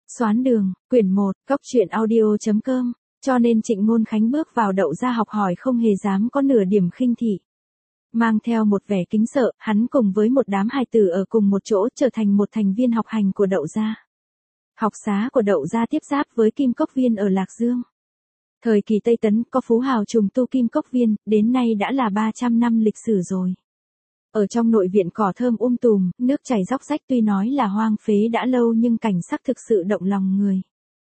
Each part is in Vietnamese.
Xoán đường, quyển 1, Cốc truyện audio.com, cho nên Trịnh Ngôn Khánh bước vào Đậu Gia học hỏi không hề dám có nửa điểm khinh thị. Mang theo một vẻ kính sợ, hắn cùng với một đám hài tử ở cùng một chỗ trở thành một thành viên học hành của Đậu Gia. Học xá của Đậu Gia tiếp giáp với Kim Cốc Viên ở Lạc Dương. Thời kỳ Tây Tấn có phú hào trùng tu Kim Cốc Viên, đến nay đã là 300 năm lịch sử rồi. Ở trong nội viện cỏ thơm tùm, nước chảy róc rách tuy nói là hoang phế đã lâu nhưng cảnh sắc thực sự động lòng người.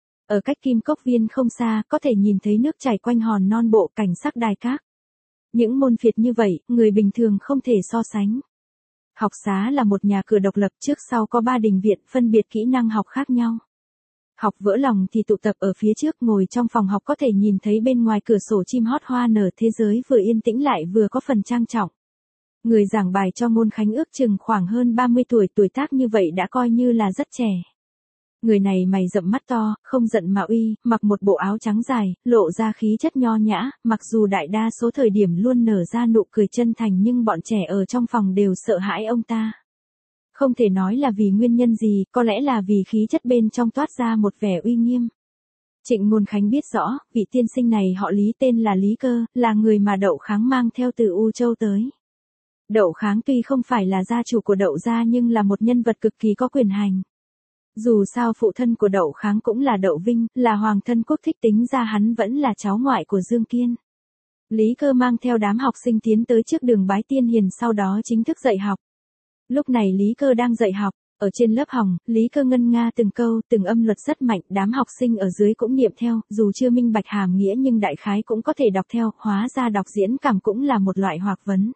Ở cách Kim Cốc Viên không xa, có thể nhìn thấy nước chảy quanh hòn non bộ cảnh sắc đài cát. Những môn phiệt như vậy, người bình thường không thể so sánh. Học xá là một nhà cửa độc lập, trước sau có 3 đình viện phân biệt kỹ năng học khác nhau. Học vỡ lòng thì tụ tập ở phía trước, ngồi trong phòng học có thể nhìn thấy bên ngoài cửa sổ chim hót hoa nở, thế giới vừa yên tĩnh lại vừa có phần trang trọng. Người giảng bài cho Ngôn Khánh ước chừng khoảng hơn 30 tuổi, tuổi tác như vậy đã coi như là rất trẻ. Người này mày rậm mắt to, không giận mà uy, mặc một bộ áo trắng dài, lộ ra khí chất nho nhã, mặc dù đại đa số thời điểm luôn nở ra nụ cười chân thành nhưng bọn trẻ ở trong phòng đều sợ hãi ông ta. Không thể nói là vì nguyên nhân gì, có lẽ là vì khí chất bên trong toát ra một vẻ uy nghiêm. Trịnh Ngôn Khánh biết rõ, vị tiên sinh này họ Lý, tên là Lý Cơ, là người mà Đậu Kháng mang theo từ U Châu tới. Đậu Kháng tuy không phải là gia chủ của Đậu Gia nhưng là một nhân vật cực kỳ có quyền hành. Dù sao phụ thân của Đậu Kháng cũng là Đậu Vinh, là hoàng thân quốc thích, tính ra hắn vẫn là cháu ngoại của Dương Kiên. Lý Cơ mang theo đám học sinh tiến tới trước đường bái tiên hiền, sau đó chính thức dạy học. Lúc này Lý Cơ đang dạy học, ở trên lớp học, Lý Cơ ngân nga từng câu, từng âm luật rất mạnh, đám học sinh ở dưới cũng niệm theo, dù chưa minh bạch hàm nghĩa nhưng đại khái cũng có thể đọc theo, hóa ra đọc diễn cảm cũng là một loại hoạt vấn.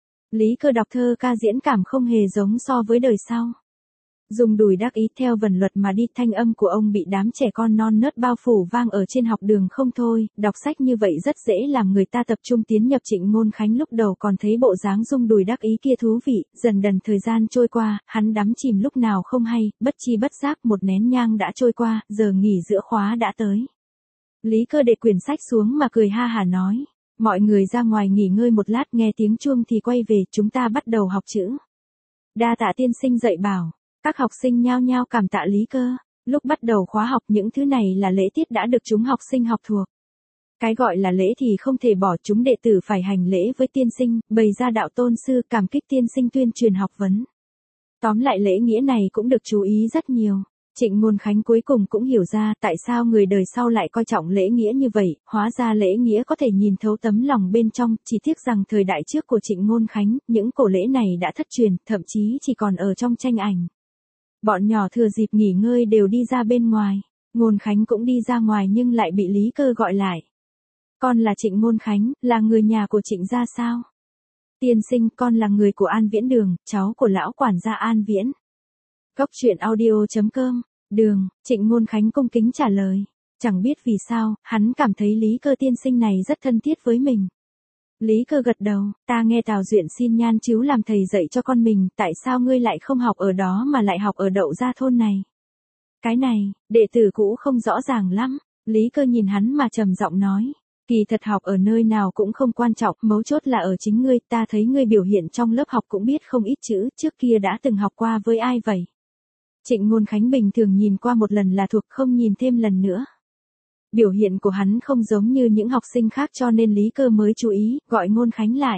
Lý Cơ đọc thơ ca diễn cảm không hề giống so với đời sau. Dùng đùi đắc ý theo vần luật mà đi, thanh âm của ông bị đám trẻ con non nớt bao phủ vang ở trên học đường không thôi, đọc sách như vậy rất dễ làm người ta tập trung tiến nhập. Trịnh Ngôn Khánh lúc đầu còn thấy bộ dáng rung đùi đắc ý kia thú vị, dần dần thời gian trôi qua, hắn đắm chìm lúc nào không hay, bất chi bất giác một nén nhang đã trôi qua, giờ nghỉ giữa khóa đã tới. Lý Cơ để quyển sách xuống mà cười ha hả nói, mọi người ra ngoài nghỉ ngơi một lát, nghe tiếng chuông thì quay về, chúng ta bắt đầu học chữ. Đa tạ tiên sinh dạy bảo. Các học sinh nhao nhao cảm tạ Lý Cơ. Lúc bắt đầu khóa học những thứ này là lễ tiết đã được chúng học sinh học thuộc. Cái gọi là lễ thì không thể bỏ, chúng đệ tử phải hành lễ với tiên sinh, bày ra đạo tôn sư, cảm kích tiên sinh, tuyên truyền học vấn. Tóm lại lễ nghĩa này cũng được chú ý rất nhiều. Trịnh Ngôn Khánh cuối cùng cũng hiểu ra tại sao người đời sau lại coi trọng lễ nghĩa như vậy, hóa ra lễ nghĩa có thể nhìn thấu tấm lòng bên trong, chỉ tiếc rằng thời đại trước của Trịnh Ngôn Khánh, những cổ lễ này đã thất truyền, thậm chí chỉ còn ở trong tranh ảnh. Bọn nhỏ thừa dịp nghỉ ngơi đều đi ra bên ngoài, Ngôn Khánh cũng đi ra ngoài nhưng lại bị Lý Cơ gọi lại. Con là Trịnh Ngôn Khánh, là người nhà của Trịnh gia sao? Tiên sinh, con là người của An Viễn Đường, cháu của lão quản gia An Viễn. Cốc truyện audio.com, Đường, Trịnh Ngôn Khánh cung kính trả lời. Chẳng biết vì sao, hắn cảm thấy Lý Cơ tiên sinh này rất thân thiết với mình. Lý Cơ gật đầu, ta nghe Tào Duyện xin Nhan Chíu làm thầy dạy cho con mình, tại sao ngươi lại không học ở đó mà lại học ở Đậu Gia thôn này? Cái này, đệ tử cũ không rõ ràng lắm. Lý Cơ nhìn hắn mà trầm giọng nói, kỳ thật học ở nơi nào cũng không quan trọng, mấu chốt là ở chính ngươi, ta thấy ngươi biểu hiện trong lớp học cũng biết không ít chữ, trước kia đã từng học qua với ai vậy? Trịnh Ngôn Khánh bình thường nhìn qua một lần là thuộc, không nhìn thêm lần nữa. Biểu hiện của hắn không giống như những học sinh khác cho nên Lý Cơ mới chú ý, gọi Ngôn Khánh lại.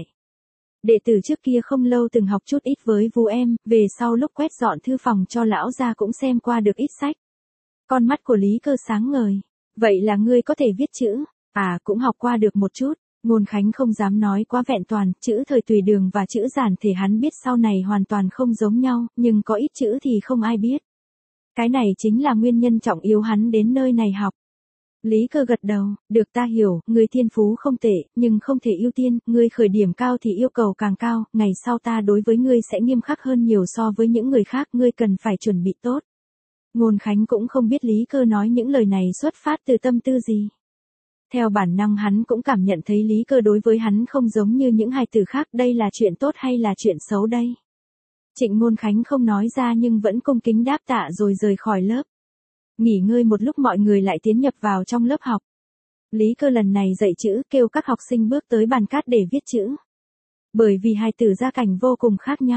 Đệ tử trước kia không lâu từng học chút ít với Vu em, về sau lúc quét dọn thư phòng cho lão gia cũng xem qua được ít sách. Con mắt của Lý Cơ sáng ngời. Vậy là ngươi có thể viết chữ? À, cũng học qua được một chút. Ngôn Khánh không dám nói quá vẹn toàn, chữ thời Tùy Đường và chữ giản thể hắn biết sau này hoàn toàn không giống nhau, nhưng có ít chữ thì không ai biết. Cái này chính là nguyên nhân trọng yếu hắn đến nơi này học. Lý Cơ gật đầu, được, ta hiểu, ngươi thiên phú không tệ, nhưng không thể ưu tiên, ngươi khởi điểm cao thì yêu cầu càng cao, ngày sau ta đối với ngươi sẽ nghiêm khắc hơn nhiều so với những người khác, ngươi cần phải chuẩn bị tốt. Ngôn Khánh cũng không biết Lý Cơ nói những lời này xuất phát từ tâm tư gì. Theo bản năng hắn cũng cảm nhận thấy Lý Cơ đối với hắn không giống như những hài tử khác, đây là chuyện tốt hay là chuyện xấu đây? Trịnh Ngôn Khánh không nói ra nhưng vẫn cung kính đáp tạ rồi rời khỏi lớp. Nghỉ ngơi một lúc mọi người lại tiến nhập vào trong lớp học. Lý Cơ lần này dạy chữ, kêu các học sinh bước tới bàn cát để viết chữ. Bởi vì hài tử gia cảnh vô cùng khác nhau,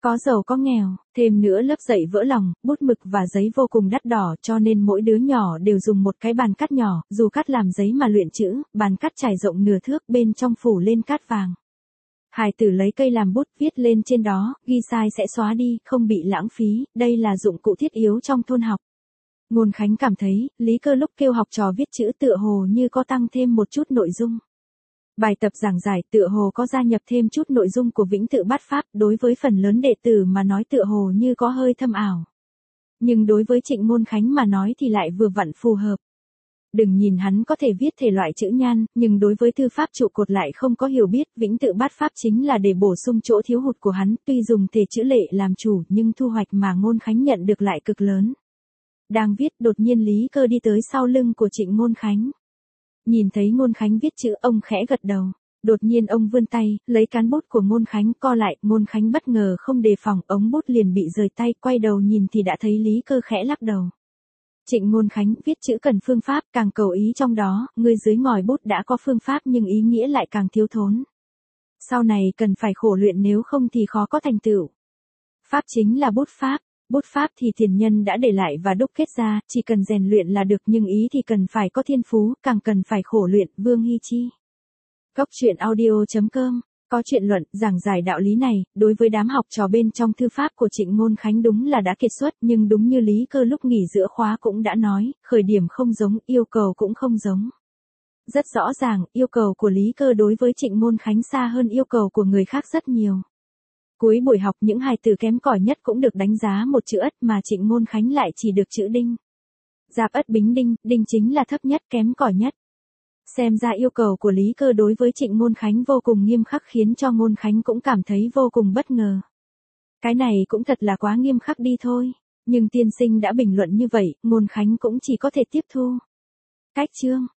Có giàu có nghèo, thêm nữa lớp dạy vỡ lòng, bút mực và giấy vô cùng đắt đỏ cho nên mỗi đứa nhỏ đều dùng một cái bàn cắt nhỏ, dù cắt làm giấy mà luyện chữ, bàn cắt trải rộng nửa thước bên trong phủ lên cát vàng. Hải tử lấy cây làm bút viết lên trên đó, ghi sai sẽ xóa đi, không bị lãng phí, đây là dụng cụ thiết yếu trong thôn học. Ngôn Khánh cảm thấy, Lý Cơ lúc kêu học trò viết chữ tựa hồ như có tăng thêm một chút nội dung. Bài tập giảng giải tựa hồ có gia nhập thêm chút nội dung của Vĩnh Tự Bát Pháp, đối với phần lớn đệ tử mà nói tựa hồ như có hơi thâm ảo. Nhưng đối với Trịnh Ngôn Khánh mà nói thì lại vừa vặn phù hợp. Đừng nhìn hắn có thể viết thể loại chữ nhan, nhưng đối với thư pháp trụ cột lại không có hiểu biết, Vĩnh Tự Bát Pháp chính là để bổ sung chỗ thiếu hụt của hắn, tuy dùng thể chữ lệ làm chủ nhưng thu hoạch mà Ngôn Khánh nhận được lại cực lớn. Đang viết, đột nhiên Lý Cơ đi tới sau lưng của Trịnh Ngôn Khánh. Nhìn thấy Ngôn Khánh viết chữ, ông khẽ gật đầu. Đột nhiên ông vươn tay, lấy cán bút của Ngôn Khánh co lại, Ngôn Khánh bất ngờ không đề phòng, ống bút liền bị rời tay, quay đầu nhìn thì đã thấy Lý Cơ khẽ lắc đầu. Trịnh Ngôn Khánh, viết chữ cần phương pháp, càng cầu ý trong đó, người dưới ngòi bút đã có phương pháp nhưng ý nghĩa lại càng thiếu thốn. Sau này cần phải khổ luyện nếu không thì khó có thành tựu. Pháp chính là bút pháp. Bút pháp thì tiền nhân đã để lại và đúc kết ra, chỉ cần rèn luyện là được nhưng ý thì cần phải có thiên phú, càng cần phải khổ luyện, Vương Hy Chi. Góc truyện audio.com, có truyện luận, giảng giải đạo lý này, đối với đám học trò bên trong thư pháp của Trịnh Ngôn Khánh đúng là đã kiệt xuất, nhưng đúng như Lý Cơ lúc nghỉ giữa khóa cũng đã nói, khởi điểm không giống, yêu cầu cũng không giống. Rất rõ ràng, yêu cầu của Lý Cơ đối với Trịnh Ngôn Khánh xa hơn yêu cầu của người khác rất nhiều. Cuối buổi học những hài tử kém cỏi nhất cũng được đánh giá một chữ ất mà Trịnh Ngôn Khánh lại chỉ được chữ đinh. Giáp ất bính đinh, đinh chính là thấp nhất kém cỏi nhất. Xem ra yêu cầu của Lý Cơ đối với Trịnh Ngôn Khánh vô cùng nghiêm khắc khiến cho Ngôn Khánh cũng cảm thấy vô cùng bất ngờ. Cái này cũng thật là quá nghiêm khắc đi thôi, nhưng tiên sinh đã bình luận như vậy, Ngôn Khánh cũng chỉ có thể tiếp thu. Cách chương